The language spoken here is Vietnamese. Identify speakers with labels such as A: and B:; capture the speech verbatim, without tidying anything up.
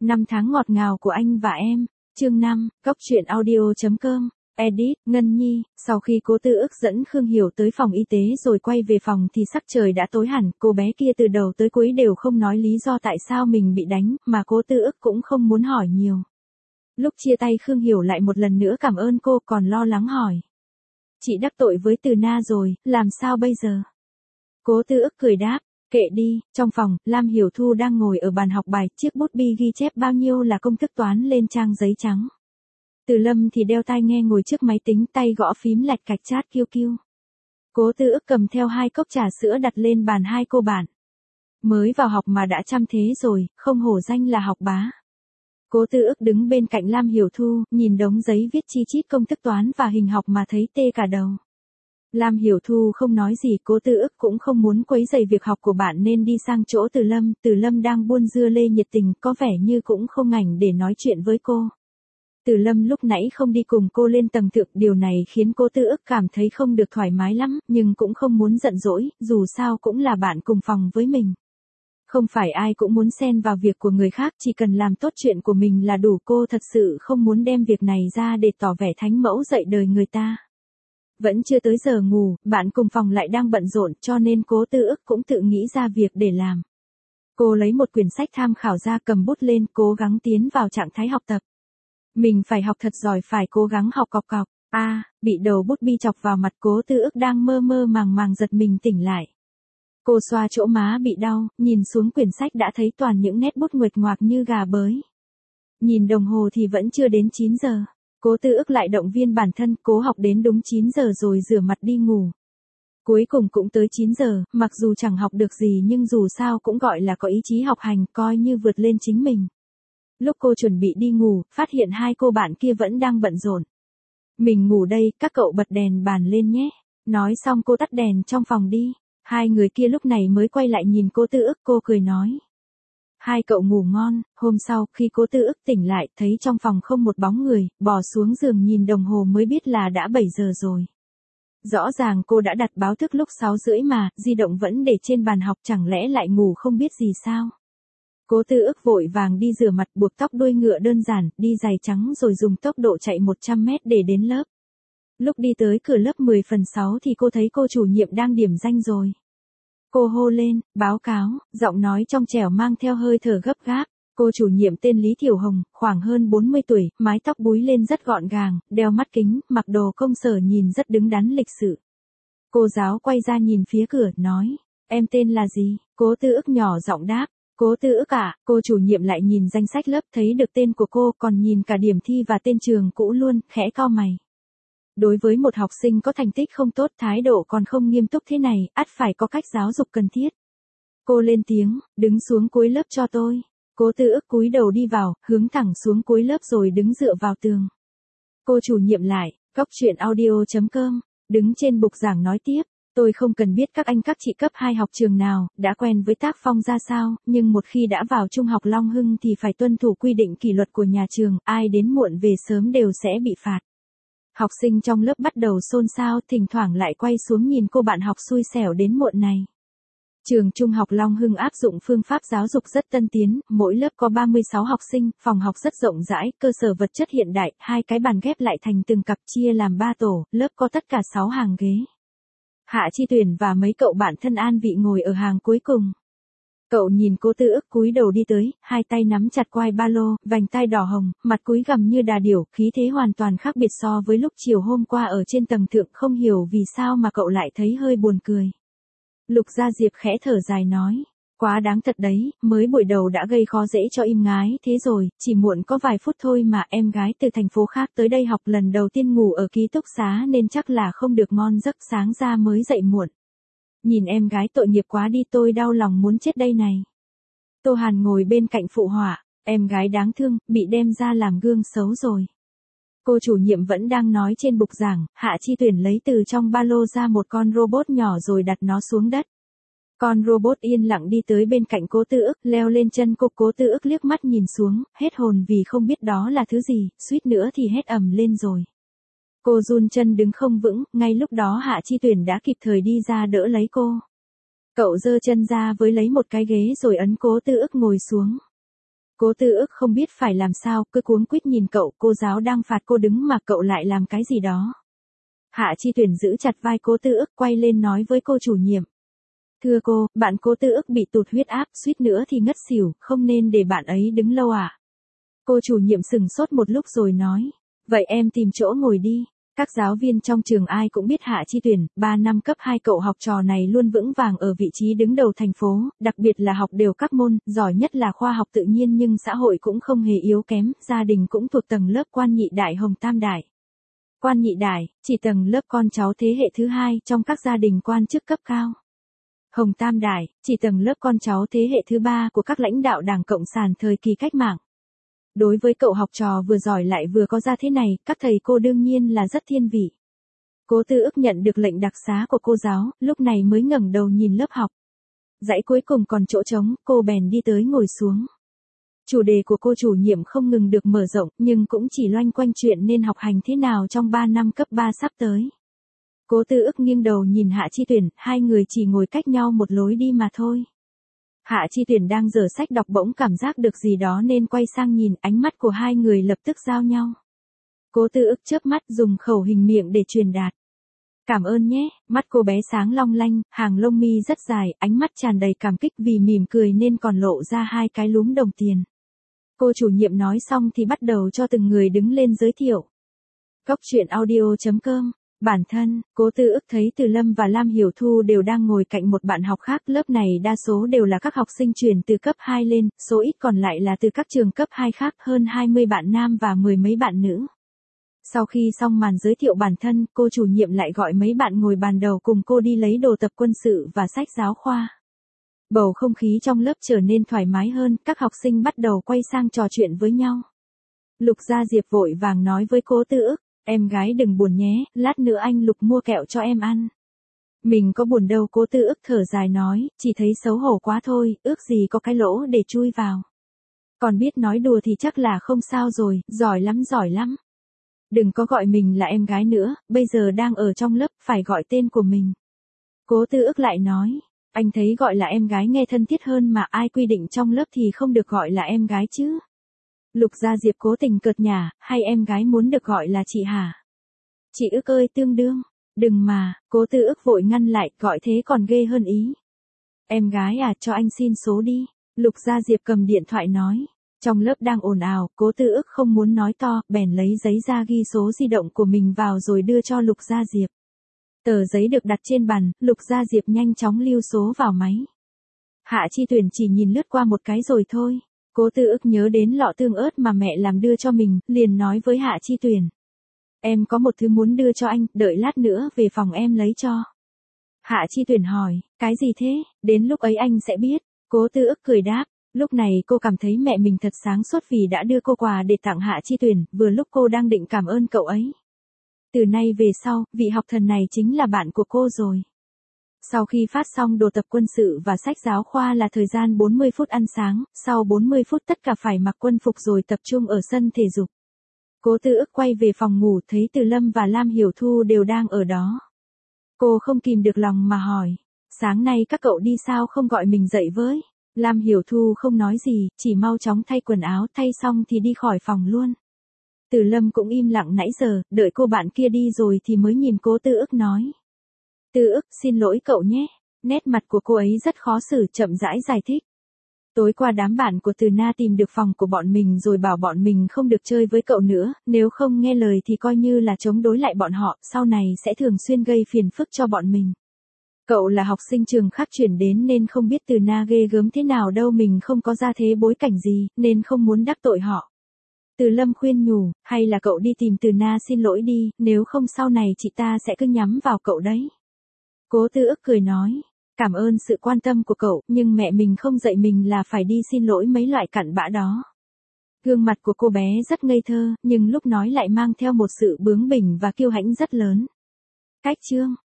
A: Năm tháng ngọt ngào của anh và em. Chương năm, Cốc truyện audio chấm com. Edit, Ngân Nhi. Sau khi Cố Tư Ức dẫn Khương Hiểu tới phòng y tế rồi quay về phòng thì sắc trời đã tối hẳn, cô bé kia từ đầu tới cuối đều không nói lý do tại sao mình bị đánh, mà Cố Tư Ức cũng không muốn hỏi nhiều. Lúc chia tay Khương Hiểu lại một lần nữa cảm ơn cô, còn lo lắng hỏi. Chị đắc tội với Từ Na rồi, làm sao bây giờ? Cố Tư Ức cười đáp. Kệ đi. Trong phòng, Lam Hiểu Thu đang ngồi ở bàn học bài, chiếc bút bi ghi chép bao nhiêu là công thức toán lên trang giấy trắng. Từ Lâm thì đeo tai nghe ngồi trước máy tính, tay gõ phím lạch cạch chat kiu kiu. Cố Tư Ức cầm theo hai cốc trà sữa đặt lên bàn hai cô bạn. Mới vào học mà đã chăm thế rồi, không hổ danh là học bá. Cố Tư Ức đứng bên cạnh Lam Hiểu Thu, nhìn đống giấy viết chi chít công thức toán và hình học mà thấy tê cả đầu. Lam Hiểu Thu không nói gì, Cố Tư Ức cũng không muốn quấy rầy việc học của bạn nên đi sang chỗ Từ Lâm. Từ Lâm đang buôn dưa lê nhiệt tình, có vẻ như cũng không ngảnh để nói chuyện với cô. Từ Lâm lúc nãy không đi cùng cô lên tầng thượng, điều này khiến Cố Tư Ức cảm thấy không được thoải mái lắm, nhưng cũng không muốn giận dỗi, dù sao cũng là bạn cùng phòng với mình. Không phải ai cũng muốn xen vào việc của người khác, chỉ cần làm tốt chuyện của mình là đủ, cô thật sự không muốn đem việc này ra để tỏ vẻ thánh mẫu dạy đời người ta. Vẫn chưa tới giờ ngủ, bạn cùng phòng lại đang bận rộn, cho nên Cố Tư Ức cũng tự nghĩ ra việc để làm. Cô lấy một quyển sách tham khảo ra, cầm bút lên, cố gắng tiến vào trạng thái học tập. Mình phải học thật giỏi, phải cố gắng học cọc cọc. A, à, bị đầu bút bi chọc vào mặt, Cố Tư Ức đang mơ mơ màng màng giật mình tỉnh lại. Cô xoa chỗ má bị đau, nhìn xuống quyển sách đã thấy toàn những nét bút nguệch ngoạc như gà bới. Nhìn đồng hồ thì vẫn chưa đến chín giờ. Cố Tư Ức lại động viên bản thân, cố học đến đúng chín giờ rồi rửa mặt đi ngủ. Cuối cùng cũng tới chín giờ, mặc dù chẳng học được gì nhưng dù sao cũng gọi là có ý chí học hành, coi như vượt lên chính mình. Lúc cô chuẩn bị đi ngủ, phát hiện hai cô bạn kia vẫn đang bận rộn. Mình ngủ đây, các cậu bật đèn bàn lên nhé. Nói xong cô tắt đèn trong phòng đi. Hai người kia lúc này mới quay lại nhìn Cố Tư Ức, cô cười nói. Hai cậu ngủ ngon. Hôm sau, khi Cố Tư Ức tỉnh lại, thấy trong phòng không một bóng người, bò xuống giường nhìn đồng hồ mới biết là đã bảy giờ rồi. Rõ ràng cô đã đặt báo thức lúc sáu rưỡi mà, di động vẫn để trên bàn học, chẳng lẽ lại ngủ không biết gì sao? Cố Tư Ức vội vàng đi rửa mặt, buộc tóc đuôi ngựa đơn giản, đi giày trắng rồi dùng tốc độ chạy một trăm mét để đến lớp. Lúc đi tới cửa lớp mười phần sáu thì cô thấy cô chủ nhiệm đang điểm danh rồi. Cô hô lên, báo cáo, giọng nói trong trẻo mang theo hơi thở gấp gáp. Cô chủ nhiệm tên Lý Thiểu Hồng, khoảng hơn bốn mươi tuổi, mái tóc búi lên rất gọn gàng, đeo mắt kính, mặc đồ công sở nhìn rất đứng đắn lịch sự. Cô giáo quay ra nhìn phía cửa, nói, em tên là gì? Cố Tư Ức nhỏ giọng đáp, Cố Tư Ức à? Cô chủ nhiệm lại nhìn danh sách lớp, thấy được tên của cô, còn nhìn cả điểm thi và tên trường cũ luôn, khẽ cau mày. Đối với một học sinh có thành tích không tốt, thái độ còn không nghiêm túc thế này, ắt phải có cách giáo dục cần thiết. Cô lên tiếng, đứng xuống cuối lớp cho tôi. Cố Tư Ức cúi đầu đi vào, hướng thẳng xuống cuối lớp rồi đứng dựa vào tường. Cô chủ nhiệm lại, Cốc truyện audio chấm com, đứng trên bục giảng nói tiếp, tôi không cần biết các anh các chị cấp hai học trường nào, đã quen với tác phong ra sao, nhưng một khi đã vào Trung học Long Hưng thì phải tuân thủ quy định kỷ luật của nhà trường, ai đến muộn về sớm đều sẽ bị phạt. Học sinh trong lớp bắt đầu xôn xao, thỉnh thoảng lại quay xuống nhìn cô bạn học xui xẻo đến muộn này. Trường Trung học Long Hưng áp dụng phương pháp giáo dục rất tân tiến, mỗi lớp có ba mươi sáu học sinh, phòng học rất rộng rãi, cơ sở vật chất hiện đại, hai cái bàn ghép lại thành từng cặp chia làm ba tổ, lớp có tất cả sáu hàng ghế. Hạ Chi Tuyển và mấy cậu bạn thân an vị ngồi ở hàng cuối cùng. Cậu nhìn Cố Tư Ức cúi đầu đi tới, hai tay nắm chặt quai ba lô, vành tai đỏ hồng, mặt cúi gằm như đà điểu, khí thế hoàn toàn khác biệt so với lúc chiều hôm qua ở trên tầng thượng, không hiểu vì sao mà cậu lại thấy hơi buồn cười. Lục Gia Diệp khẽ thở dài nói, quá đáng thật đấy, mới buổi đầu đã gây khó dễ cho im ngái thế rồi, chỉ muộn có vài phút thôi mà, em gái từ thành phố khác tới đây học lần đầu tiên ngủ ở ký túc xá nên chắc là không được ngon giấc, sáng ra mới dậy muộn. Nhìn em gái tội nghiệp quá đi, tôi đau lòng muốn chết đây này. Tô Hàn ngồi bên cạnh phụ họa, em gái đáng thương, bị đem ra làm gương xấu rồi. Cô chủ nhiệm vẫn đang nói trên bục giảng, Hạ Chi Tuyển lấy từ trong ba lô ra một con robot nhỏ rồi đặt nó xuống đất. Con robot yên lặng đi tới bên cạnh Cố Tư Ức, leo lên chân cô. Cố Tư Ức liếc mắt nhìn xuống, hết hồn vì không biết đó là thứ gì, suýt nữa thì hét ầm lên rồi. Cô run chân đứng không vững, ngay lúc đó Hạ Chi Tuyển đã kịp thời đi ra đỡ lấy cô. Cậu giơ chân ra với lấy một cái ghế rồi ấn Cố Tư Ức ngồi xuống. Cố Tư Ức không biết phải làm sao, cứ cuống quýt nhìn cậu, cô giáo đang phạt cô đứng mà cậu lại làm cái gì đó. Hạ Chi Tuyển giữ chặt vai Cố Tư Ức quay lên nói với cô chủ nhiệm. Thưa cô, bạn Cố Tư Ức bị tụt huyết áp, suýt nữa thì ngất xỉu, không nên để bạn ấy đứng lâu à? Cô chủ nhiệm sừng sốt một lúc rồi nói. Vậy em tìm chỗ ngồi đi. Các giáo viên trong trường ai cũng biết Hạ Chi Tuyển, ba năm cấp hai cậu học trò này luôn vững vàng ở vị trí đứng đầu thành phố, đặc biệt là học đều các môn, giỏi nhất là khoa học tự nhiên nhưng xã hội cũng không hề yếu kém, gia đình cũng thuộc tầng lớp quan nhị đại Hồng Tam Đại. Quan nhị đại, chỉ tầng lớp con cháu thế hệ thứ hai trong các gia đình quan chức cấp cao. Hồng Tam Đại, chỉ tầng lớp con cháu thế hệ thứ ba của các lãnh đạo Đảng Cộng sản thời kỳ cách mạng. Đối với cậu học trò vừa giỏi lại vừa có gia thế này, các thầy cô đương nhiên là rất thiên vị. Cố Tư Ức nhận được lệnh đặc xá của cô giáo, lúc này mới ngẩng đầu nhìn lớp học. Dãy cuối cùng còn chỗ trống, cô bèn đi tới ngồi xuống. Chủ đề của cô chủ nhiệm không ngừng được mở rộng, nhưng cũng chỉ loanh quanh chuyện nên học hành thế nào trong ba năm cấp ba sắp tới. Cố Tư Ức nghiêng đầu nhìn Hạ Chi Tuyển, hai người chỉ ngồi cách nhau một lối đi mà thôi. Hạ Chi Tuyển đang dở sách đọc bỗng cảm giác được gì đó nên quay sang nhìn, ánh mắt của hai người lập tức giao nhau. Cố Tư Ức chớp mắt dùng khẩu hình miệng để truyền đạt. Cảm ơn nhé, mắt cô bé sáng long lanh, hàng lông mi rất dài, ánh mắt tràn đầy cảm kích vì mỉm cười nên còn lộ ra hai cái lúm đồng tiền. Cô chủ nhiệm nói xong thì bắt đầu cho từng người đứng lên giới thiệu. Cốc truyện audio chấm com. Bản thân, Cố Tư Ức thấy Từ Lâm và Lam Hiểu Thu đều đang ngồi cạnh một bạn học khác, lớp này đa số đều là các học sinh chuyển từ cấp hai lên, số ít còn lại là từ các trường cấp hai khác, hơn hai mươi bạn nam và mười mấy bạn nữ. Sau khi xong màn giới thiệu bản thân, cô chủ nhiệm lại gọi mấy bạn ngồi bàn đầu cùng cô đi lấy đồ tập quân sự và sách giáo khoa. Bầu không khí trong lớp trở nên thoải mái hơn, các học sinh bắt đầu quay sang trò chuyện với nhau. Lục Gia Diệp vội vàng nói với Cố Tư Ức. Em gái đừng buồn nhé, lát nữa anh Lục mua kẹo cho em ăn. Mình có buồn đâu, Cố Tư Ức thở dài nói, chỉ thấy xấu hổ quá thôi, ước gì có cái lỗ để chui vào. Còn biết nói đùa thì chắc là không sao rồi, giỏi lắm giỏi lắm. Đừng có gọi mình là em gái nữa, bây giờ đang ở trong lớp, phải gọi tên của mình. Cố Tư Ức lại nói, anh thấy gọi là em gái nghe thân thiết hơn mà, ai quy định trong lớp thì không được gọi là em gái chứ. Lục Gia Diệp cố tình cợt nhả, hay em gái muốn được gọi là chị hả? Chị Ức ơi, tương đương. Đừng mà, Cố Tư Ức vội ngăn lại, gọi thế còn ghê hơn ý. Em gái à, cho anh xin số đi. Lục Gia Diệp cầm điện thoại nói. Trong lớp đang ồn ào, Cố Tư Ức không muốn nói to, bèn lấy giấy ra ghi số di động của mình vào rồi đưa cho Lục Gia Diệp. Tờ giấy được đặt trên bàn, Lục Gia Diệp nhanh chóng lưu số vào máy. Hạ Chi Tuyển chỉ nhìn lướt qua một cái rồi thôi. Cố Tư Ức nhớ đến lọ tương ớt mà mẹ làm đưa cho mình, liền nói với Hạ Chi Tuyển. Em có một thứ muốn đưa cho anh, đợi lát nữa về phòng em lấy cho. Hạ Chi Tuyển hỏi, cái gì thế, đến lúc ấy anh sẽ biết. Cố Tư Ức cười đáp, lúc này cô cảm thấy mẹ mình thật sáng suốt vì đã đưa cô quà để tặng Hạ Chi Tuyển, vừa lúc cô đang định cảm ơn cậu ấy. Từ nay về sau, vị học thần này chính là bạn của cô rồi. Sau khi phát xong đồ tập quân sự và sách giáo khoa là thời gian bốn mươi phút ăn sáng, sau bốn mươi phút tất cả phải mặc quân phục rồi tập trung ở sân thể dục. Cố Tư Ức quay về phòng ngủ thấy Từ Lâm và Lam Hiểu Thu đều đang ở đó. Cô không kìm được lòng mà hỏi, sáng nay các cậu đi sao không gọi mình dậy với? Lam Hiểu Thu không nói gì, chỉ mau chóng thay quần áo, thay xong thì đi khỏi phòng luôn. Từ Lâm cũng im lặng nãy giờ, đợi cô bạn kia đi rồi thì mới nhìn Cố Tư Ức nói. Tư Ức, xin lỗi cậu nhé. Nét mặt của cô ấy rất khó xử, chậm rãi giải thích. Tối qua đám bạn của Từ Na tìm được phòng của bọn mình rồi bảo bọn mình không được chơi với cậu nữa, nếu không nghe lời thì coi như là chống đối lại bọn họ, sau này sẽ thường xuyên gây phiền phức cho bọn mình. Cậu là học sinh trường khác chuyển đến nên không biết Từ Na ghê gớm thế nào đâu, mình không có gia thế bối cảnh gì, nên không muốn đắc tội họ. Từ Lâm khuyên nhủ, hay là cậu đi tìm Từ Na xin lỗi đi, nếu không sau này chị ta sẽ cứ nhắm vào cậu đấy. Cố Tư Ức cười nói, cảm ơn sự quan tâm của cậu, nhưng mẹ mình không dạy mình là phải đi xin lỗi mấy loại cặn bã đó. Gương mặt của cô bé rất ngây thơ, nhưng lúc nói lại mang theo một sự bướng bỉnh và kiêu hãnh rất lớn. Cách chương